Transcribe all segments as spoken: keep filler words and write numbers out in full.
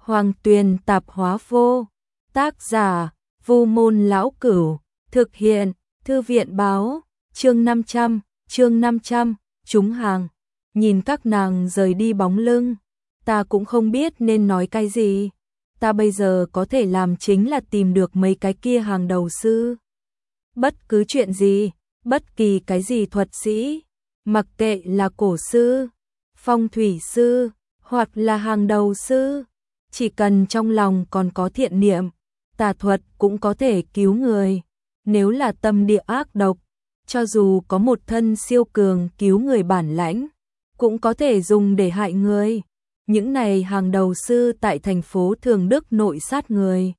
Hoàng Tuyền tạp hóa vô. Tác giả, Vu Môn Lão Cửu. Thực hiện, Thư viện báo. Chương năm trăm, chương năm trăm, trúng hàng. Nhìn các nàng rời đi bóng lưng, ta cũng không biết nên nói cái gì. Ta bây giờ có thể làm chính là tìm được mấy cái kia hàng đầu sư. Bất cứ chuyện gì, bất kỳ cái gì thuật sĩ, mặc kệ là cổ sư, phong thủy sư, hoặc là hàng đầu sư, chỉ cần trong lòng còn có thiện niệm, tà thuật cũng có thể cứu người. Nếu là tâm địa ác độc, cho dù có một thân siêu cường cứu người bản lãnh, cũng có thể dùng để hại người. Những này hàng đầu sư tại thành phố Thường Đức nội sát người.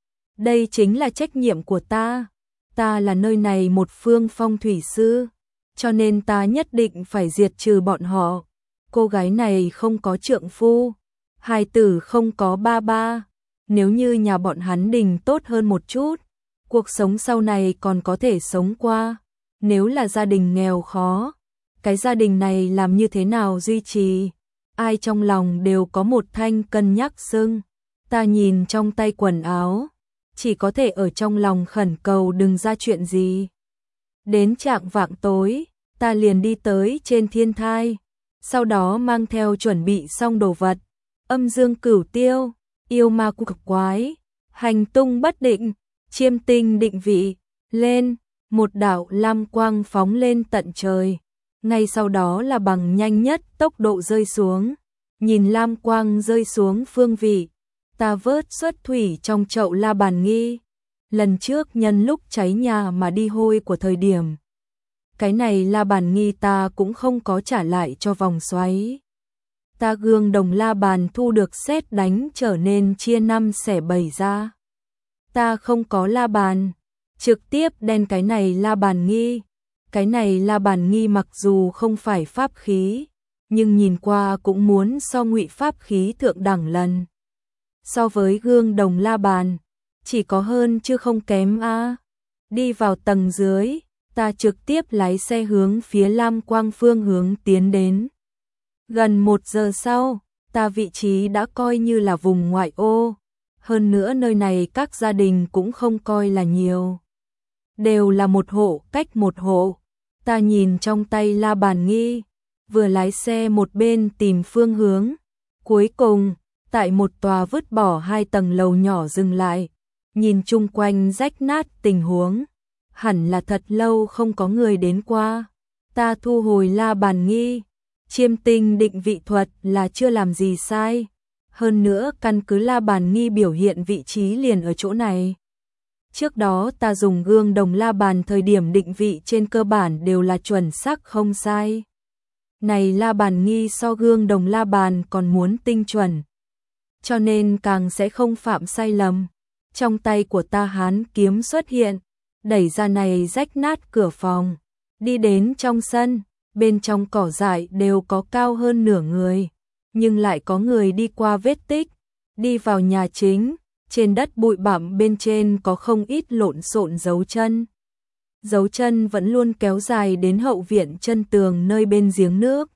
Đây chính là trách nhiệm của ta. Ta là nơi này một phương phong thủy sư, cho nên ta nhất định phải diệt trừ bọn họ. Cô gái này không có trượng phu, hài tử không có ba ba. Nếu như nhà bọn hắn đình tốt hơn một chút, cuộc sống sau này còn có thể sống qua. Nếu là gia đình nghèo khó, cái gia đình này làm như thế nào duy trì? Ai trong lòng đều có một thanh cân nhắc sưng. Ta nhìn trong tay quần áo, chỉ có thể ở trong lòng khẩn cầu đừng ra chuyện gì. Đến trạng vạng tối, ta liền đi tới trên thiên thai, sau đó mang theo chuẩn bị xong đồ vật. Âm dương cửu tiêu, yêu ma quỷ quái, hành tung bất định, chiêm tinh định vị, lên, một đạo lam quang phóng lên tận trời. Ngay sau đó là bằng nhanh nhất tốc độ rơi xuống. Nhìn lam quang rơi xuống phương vị, ta vớt xuất thủy trong chậu La Bàn Nghi. Lần trước nhân lúc cháy nhà mà đi hôi của thời điểm, cái này La Bàn Nghi ta cũng không có trả lại cho vòng xoáy. Ta gương đồng la bàn thu được sét đánh trở nên chia năm xẻ bảy ra. Ta không có la bàn, trực tiếp đen cái này La Bàn Nghi. Cái này La Bàn Nghi mặc dù không phải pháp khí, nhưng nhìn qua cũng muốn so ngụy pháp khí thượng đẳng lần. So với gương đồng la bàn, chỉ có hơn chứ không kém a. Đi vào tầng dưới, ta trực tiếp lái xe hướng phía lam quang phương hướng tiến đến. Gần một giờ sau, ta vị trí đã coi như là vùng ngoại ô. Hơn nữa nơi này các gia đình cũng không coi là nhiều. Đều là một hộ cách một hộ. Ta nhìn trong tay La Bàn Nghi, vừa lái xe một bên tìm phương hướng. Cuối cùng, tại một tòa vứt bỏ hai tầng lầu nhỏ dừng lại, nhìn chung quanh rách nát tình huống. Hẳn là thật lâu không có người đến qua. Ta thu hồi La Bàn Nghi, chiêm tinh định vị thuật là chưa làm gì sai. Hơn nữa căn cứ La Bàn Nghi biểu hiện vị trí liền ở chỗ này. Trước đó ta dùng gương đồng la bàn thời điểm định vị trên cơ bản đều là chuẩn xác không sai. Này La Bàn Nghi so gương đồng la bàn còn muốn tinh chuẩn, cho nên càng sẽ không phạm sai lầm. Trong tay của ta hán kiếm xuất hiện, đẩy ra này rách nát cửa phòng, đi đến trong sân. Bên trong cỏ dại đều có cao hơn nửa người, nhưng lại có người đi qua vết tích. Đi vào nhà chính, trên đất bụi bặm bên trên có không ít lộn xộn dấu chân. Dấu chân vẫn luôn kéo dài đến hậu viện chân tường nơi bên giếng nước.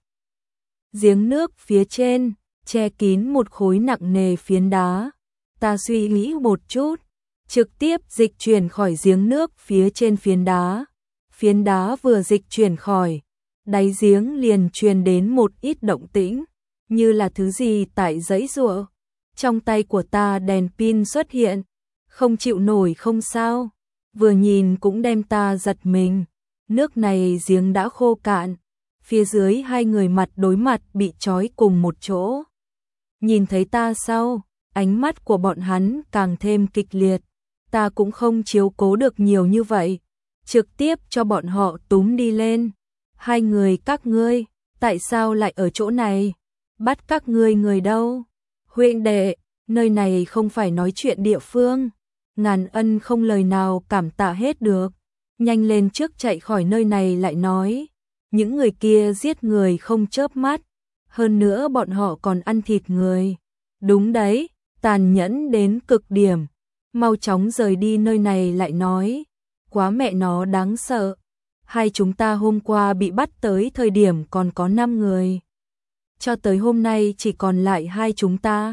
Giếng nước phía trên, che kín một khối nặng nề phiến đá. Ta suy nghĩ một chút, trực tiếp dịch chuyển khỏi giếng nước phía trên phiến đá. Phiến đá vừa dịch chuyển khỏi, đáy giếng liền truyền đến một ít động tĩnh, như là thứ gì tại giãy giụa. Trong tay của ta đèn pin xuất hiện, không chịu nổi không sao, vừa nhìn cũng đem ta giật mình. Nước này giếng đã khô cạn, phía dưới hai người mặt đối mặt bị trói cùng một chỗ. Nhìn thấy ta sau, ánh mắt của bọn hắn càng thêm kịch liệt. Ta cũng không chiếu cố được nhiều như vậy, trực tiếp cho bọn họ túm đi lên. Hai người các ngươi, tại sao lại ở chỗ này? Bắt các ngươi người đâu? Huynh đệ, nơi này không phải nói chuyện địa phương. Ngàn ân không lời nào cảm tạ hết được. Nhanh lên trước chạy khỏi nơi này lại nói. Những người kia giết người không chớp mắt. Hơn nữa bọn họ còn ăn thịt người. Đúng đấy, tàn nhẫn đến cực điểm. Mau chóng rời đi nơi này lại nói. Quá mẹ nó đáng sợ. Hai chúng ta hôm qua bị bắt tới thời điểm còn có năm người. Cho tới hôm nay chỉ còn lại hai chúng ta.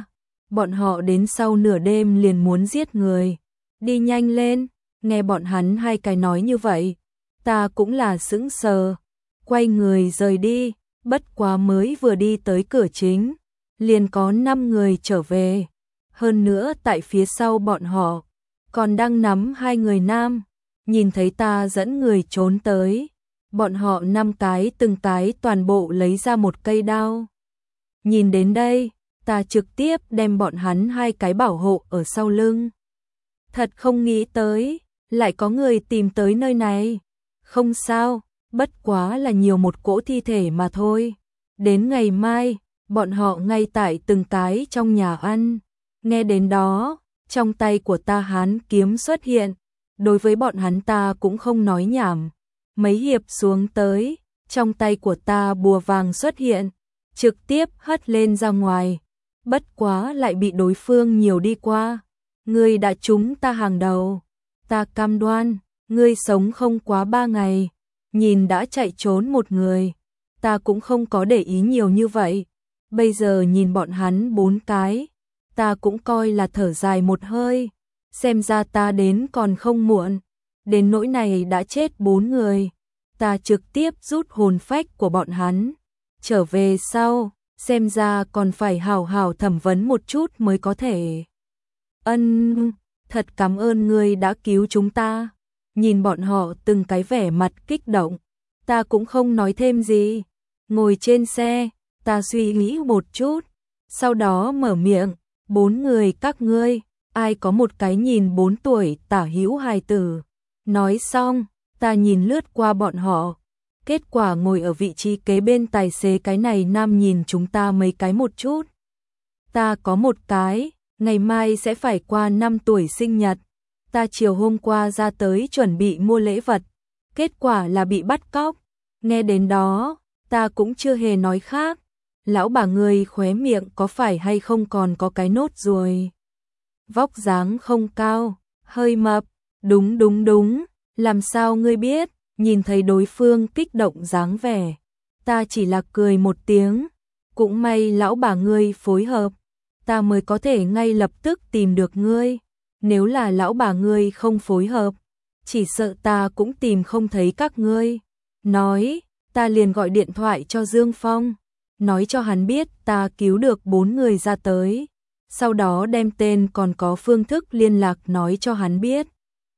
bọn họ đến sau nửa đêm liền muốn giết người. Đi nhanh lên, nghe bọn hắn hai cái nói như vậy, ta cũng là sững sờ, quay người rời đi, bất quá mới vừa đi tới cửa chính, liền có năm người trở về. Hơn nữa tại phía sau bọn họ, còn đang nắm hai người nam, nhìn thấy ta dẫn người trốn tới. Bọn họ năm cái từng cái toàn bộ lấy ra một cây đao. Nhìn đến đây, ta trực tiếp đem bọn hắn hai cái bảo hộ ở sau lưng. Thật không nghĩ tới, lại có người tìm tới nơi này. Không sao, bất quá là nhiều một cỗ thi thể mà thôi. Đến ngày mai, bọn họ ngay tại từng cái trong nhà ăn. Nghe đến đó, trong tay của ta hán kiếm xuất hiện. Đối với bọn hắn ta cũng không nói nhảm. Mấy hiệp xuống tới, trong tay của ta bùa vàng xuất hiện, trực tiếp hất lên ra ngoài. Bất quá lại bị đối phương nhiều đi qua. Ngươi đã trúng ta hàng đầu. Ta cam đoan, ngươi sống không quá ba ngày. Nhìn đã chạy trốn một người. Ta cũng không có để ý nhiều như vậy. Bây giờ nhìn bọn hắn bốn cái. Ta cũng coi là thở dài một hơi. Xem ra ta đến còn không muộn. Đến nỗi này đã chết bốn người. Ta trực tiếp rút hồn phách của bọn hắn. Trở về sau, xem ra còn phải hào hào thẩm vấn một chút mới có thể. Ân, thật cảm ơn ngươi đã cứu chúng ta. Nhìn bọn họ từng cái vẻ mặt kích động. Ta cũng không nói thêm gì. Ngồi trên xe, ta suy nghĩ một chút. Sau đó mở miệng, bốn người các ngươi, ai có một cái nhìn bốn tuổi tả hữu hài tử. Nói xong, ta nhìn lướt qua bọn họ. Kết quả ngồi ở vị trí kế bên tài xế cái này nam nhìn chúng ta mấy cái một chút. Ta có một cái, ngày mai sẽ phải qua năm tuổi sinh nhật. Ta chiều hôm qua ra tới chuẩn bị mua lễ vật. Kết quả là bị bắt cóc. Nghe đến đó, ta cũng chưa hề nói khác. Lão bà người khóe miệng có phải hay không còn có cái nốt ruồi. Vóc dáng không cao, hơi mập. Đúng đúng đúng, làm sao ngươi biết? Nhìn thấy đối phương kích động dáng vẻ, ta chỉ là cười một tiếng. Cũng may lão bà ngươi phối hợp, ta mới có thể ngay lập tức tìm được ngươi. Nếu là lão bà ngươi không phối hợp, chỉ sợ ta cũng tìm không thấy các ngươi. Nói, ta liền gọi điện thoại cho Dương Phong, nói cho hắn biết ta cứu được bốn người ra tới. Sau đó đem tên còn có phương thức liên lạc nói cho hắn biết.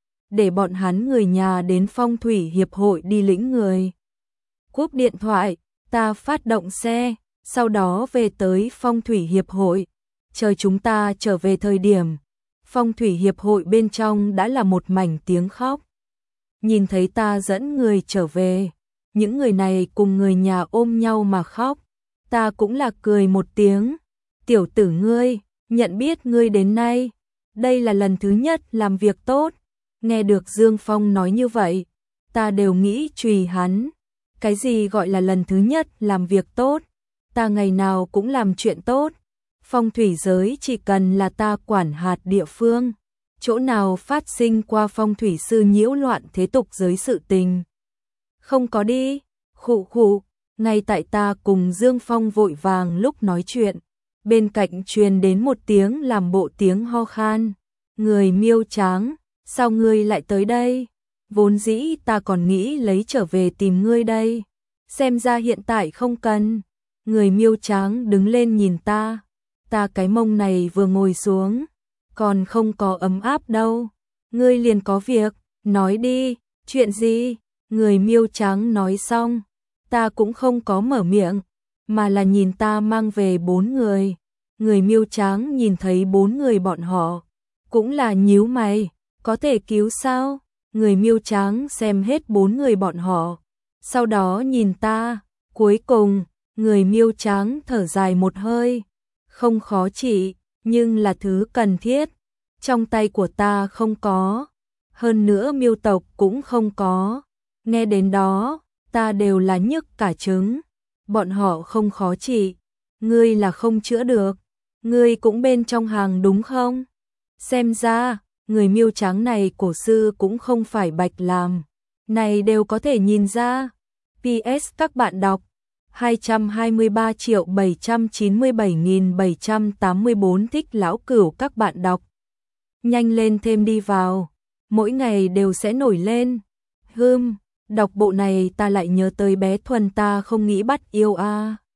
Để bọn hắn người nhà đến Phong thủy hiệp hội đi lĩnh người. Cúp điện thoại, ta phát động xe, sau đó về tới Phong thủy hiệp hội. Chờ chúng ta trở về thời điểm, Phong thủy hiệp hội bên trong đã là một mảnh tiếng khóc. Nhìn thấy ta dẫn người trở về, những người này cùng người nhà ôm nhau mà khóc. Ta cũng là cười một tiếng. Tiểu tử ngươi, nhận biết ngươi đến nay, đây là lần thứ nhất làm việc tốt. Nghe được Dương Phong nói như vậy, ta đều nghĩ chùy hắn. Cái gì gọi là lần thứ nhất làm việc tốt? Ta ngày nào cũng làm chuyện tốt. Phong thủy giới chỉ cần là ta quản hạt địa phương, chỗ nào phát sinh qua phong thủy sư nhiễu loạn thế tục giới sự tình. Không có đi, khụ khụ, ngay tại ta cùng Dương Phong vội vàng lúc nói chuyện, bên cạnh truyền đến một tiếng làm bộ tiếng ho khan. Người Miêu Tráng, sao ngươi lại tới đây? Vốn dĩ ta còn nghĩ lấy trở về tìm ngươi đây. Xem ra hiện tại không cần. Người Miêu Tráng đứng lên nhìn ta. Ta cái mông này vừa ngồi xuống, còn không có ấm áp đâu. Ngươi liền có việc, nói đi, chuyện gì? Người Miêu Tráng nói xong, ta cũng không có mở miệng, mà là nhìn ta mang về bốn người. Người Miêu Tráng nhìn thấy bốn người bọn họ, cũng là nhíu mày, có thể cứu sao? Người Miêu Tráng xem hết bốn người bọn họ, sau đó nhìn ta, cuối cùng, người Miêu Tráng thở dài một hơi, không khó trị, nhưng là thứ cần thiết, trong tay của ta không có, hơn nữa Miêu tộc cũng không có. Nghe đến đó, ta đều là nhức cả trứng, bọn họ không khó trị, ngươi là không chữa được, ngươi cũng bên trong hàng đúng không? Xem ra, người Miêu Tráng này cổ sư cũng không phải bạch làm, này đều có thể nhìn ra. pê ét các bạn đọc, hai trăm hai mươi ba triệu bảy trăm chín mươi bảy nghìn bảy trăm tám mươi bốn thích lão cửu các bạn đọc. Nhanh lên thêm đi vào, mỗi ngày đều sẽ nổi lên. Hưm, đọc bộ này ta lại nhớ tới bé Thuần ta không nghĩ bắt yêu a. À.